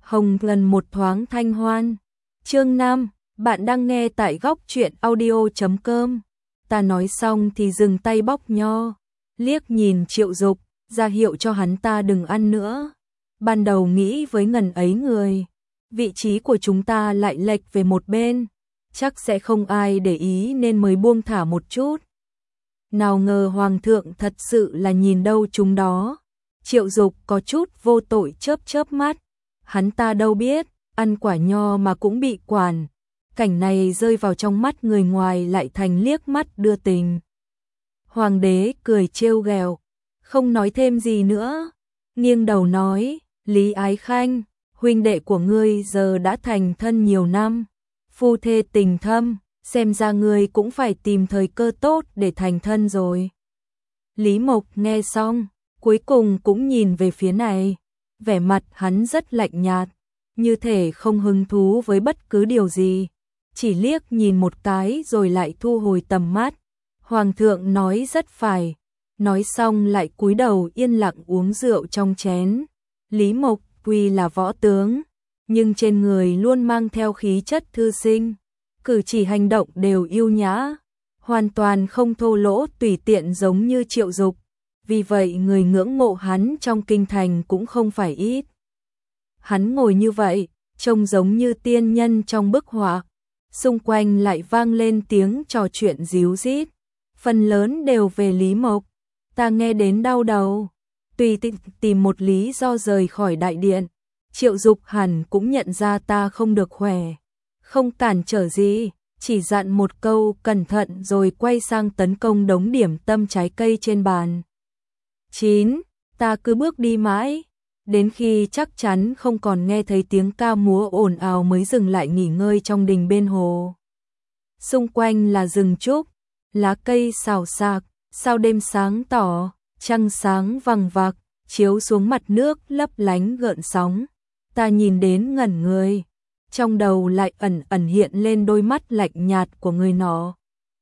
Hồng Ngân một thoáng thanh hoan. Chương 5, bạn đang nghe tại góc truyện audio.com. Ta nói xong thì dừng tay bóc nho, liếc nhìn Triệu Dục, ra hiệu cho hắn ta đừng ăn nữa. Ban đầu nghĩ với ngần ấy người, vị trí của chúng ta lại lệch về một bên, chắc sẽ không ai để ý nên mới buông thả một chút. Nào ngờ Hoàng thượng thật sự là nhìn đâu chúng đó. Triệu Dục có chút vô tội chớp chớp mắt. Hắn ta đâu biết, ăn quả nho mà cũng bị quản. Cảnh này rơi vào trong mắt người ngoài lại thành liếc mắt đưa tình. Hoàng đế cười trêu ghẹo, không nói thêm gì nữa. Nghiêng đầu nói, Lý Ái Khanh, huynh đệ của ngươi giờ đã thành thân nhiều năm. Phu thê tình thâm, xem ra ngươi cũng phải tìm thời cơ tốt để thành thân rồi. Lý Mộc nghe xong, cuối cùng cũng nhìn về phía này. Vẻ mặt hắn rất lạnh nhạt, như thể không hứng thú với bất cứ điều gì. Chỉ liếc nhìn một cái rồi lại thu hồi tầm mắt. Hoàng thượng nói rất phải. Nói xong lại cúi đầu yên lặng uống rượu trong chén. Lý Mộc tuy là võ tướng, nhưng trên người luôn mang theo khí chất thư sinh. Cử chỉ hành động đều yêu nhã, hoàn toàn không thô lỗ tùy tiện giống như Triệu Dục. Vì vậy người ngưỡng mộ hắn trong kinh thành cũng không phải ít. Hắn ngồi như vậy, trông giống như tiên nhân trong bức họa. Xung quanh lại vang lên tiếng trò chuyện ríu rít. Phần lớn đều về Lý Mộc. Ta nghe đến đau đầu. Tùy tìm một lý do rời khỏi đại điện. Triệu Dục hẳn cũng nhận ra ta không được khỏe. Không cản trở gì, chỉ dặn một câu cẩn thận rồi quay sang tấn công đống điểm tâm trái cây trên bàn. 9. Ta cứ bước đi mãi, đến khi chắc chắn không còn nghe thấy tiếng ca múa ồn ào mới dừng lại nghỉ ngơi trong đình bên hồ. Xung quanh là rừng trúc, lá cây xào xạc, sao đêm sáng tỏ, trăng sáng vằng vặc, chiếu xuống mặt nước lấp lánh gợn sóng. Ta nhìn đến ngẩn người, trong đầu lại ẩn ẩn hiện lên đôi mắt lạnh nhạt của người nọ.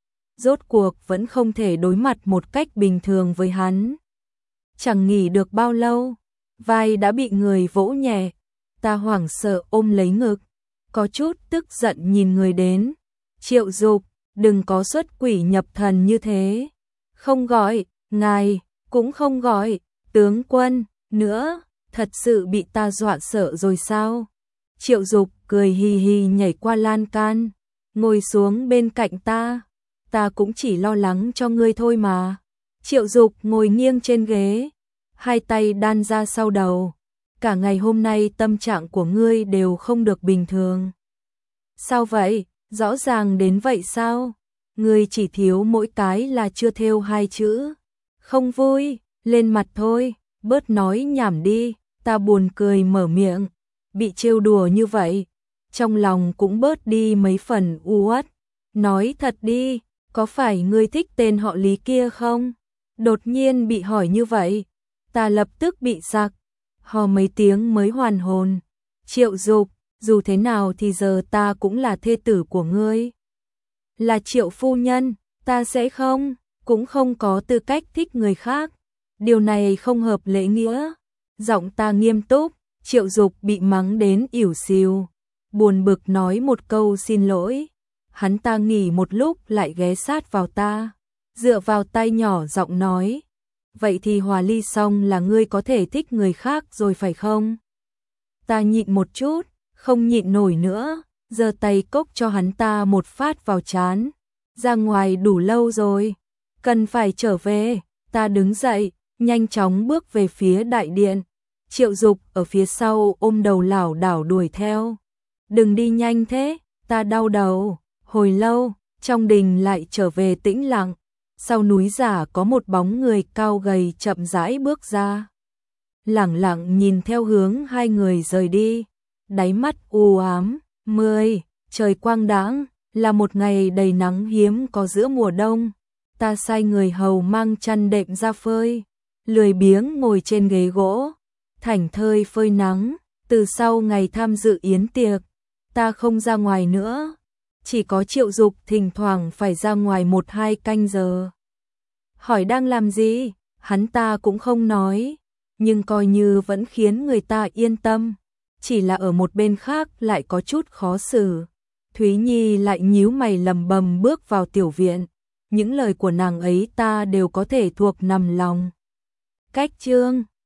Rốt cuộc vẫn không thể đối mặt một cách bình thường với hắn. Chẳng nghỉ được bao lâu, vai đã bị người vỗ nhẹ, ta hoảng sợ ôm lấy ngực, có chút tức giận nhìn người đến. Triệu Dục, đừng có xuất quỷ nhập thần như thế. Không gọi, ngài, cũng không gọi, tướng quân, nữa, thật sự bị ta dọa sợ rồi sao? Triệu Dục cười hì hì nhảy qua lan can, ngồi xuống bên cạnh ta cũng chỉ lo lắng cho ngươi thôi mà. Triệu Dục ngồi nghiêng trên ghế, hai tay đan ra sau đầu. Cả ngày hôm nay tâm trạng của ngươi đều không được bình thường. Sao vậy? Rõ ràng đến vậy sao? Ngươi chỉ thiếu mỗi cái là chưa thêu hai chữ. Không vui, lên mặt thôi, bớt nói nhảm đi. Ta buồn cười mở miệng, bị trêu đùa như vậy, trong lòng cũng bớt đi mấy phần u uất. Nói thật đi, có phải ngươi thích tên họ Lý kia không? Đột nhiên bị hỏi như vậy, ta lập tức bị sặc, hò mấy tiếng mới hoàn hồn. Triệu Dục, dù thế nào thì giờ ta cũng là thê tử của ngươi. Là Triệu phu nhân, ta sẽ cũng không có tư cách thích người khác. Điều này không hợp lễ nghĩa. Giọng ta nghiêm túc. Triệu Dục bị mắng đến ỉu xìu, buồn bực nói một câu xin lỗi. Hắn ta nghỉ một lúc lại ghé sát vào ta, dựa vào tay nhỏ giọng nói, vậy thì hòa ly xong là ngươi có thể thích người khác rồi phải không? Ta nhịn một chút, không nhịn nổi nữa, giơ tay cốc cho hắn ta một phát vào trán. Ra ngoài đủ lâu rồi, cần phải trở về. Ta đứng dậy, nhanh chóng bước về phía đại điện. Triệu Dục ở phía sau ôm đầu lảo đảo đuổi theo. Đừng đi nhanh thế, ta đau đầu. Hồi lâu, trong đình lại trở về tĩnh lặng. Sau núi giả có một bóng người cao gầy chậm rãi bước ra. Lẳng lặng nhìn theo hướng hai người rời đi. Đáy mắt u ám. 10. Trời quang đãng, là một ngày đầy nắng hiếm có giữa mùa đông. Ta sai người hầu mang chăn đệm ra phơi. Lười biếng ngồi trên ghế gỗ, thảnh thơi phơi nắng. Từ sau ngày tham dự yến tiệc, ta không ra ngoài nữa. Chỉ có Triệu Dục thỉnh thoảng phải ra ngoài 1-2 canh giờ. Hỏi đang làm gì, hắn ta cũng không nói, nhưng coi như vẫn khiến người ta yên tâm. chỉ là ở một bên khác lại có chút khó xử. Thúy Nhi lại nhíu mày lầm bầm bước vào tiểu viện. Những lời của nàng ấy ta đều có thể thuộc nằm lòng. Cách chương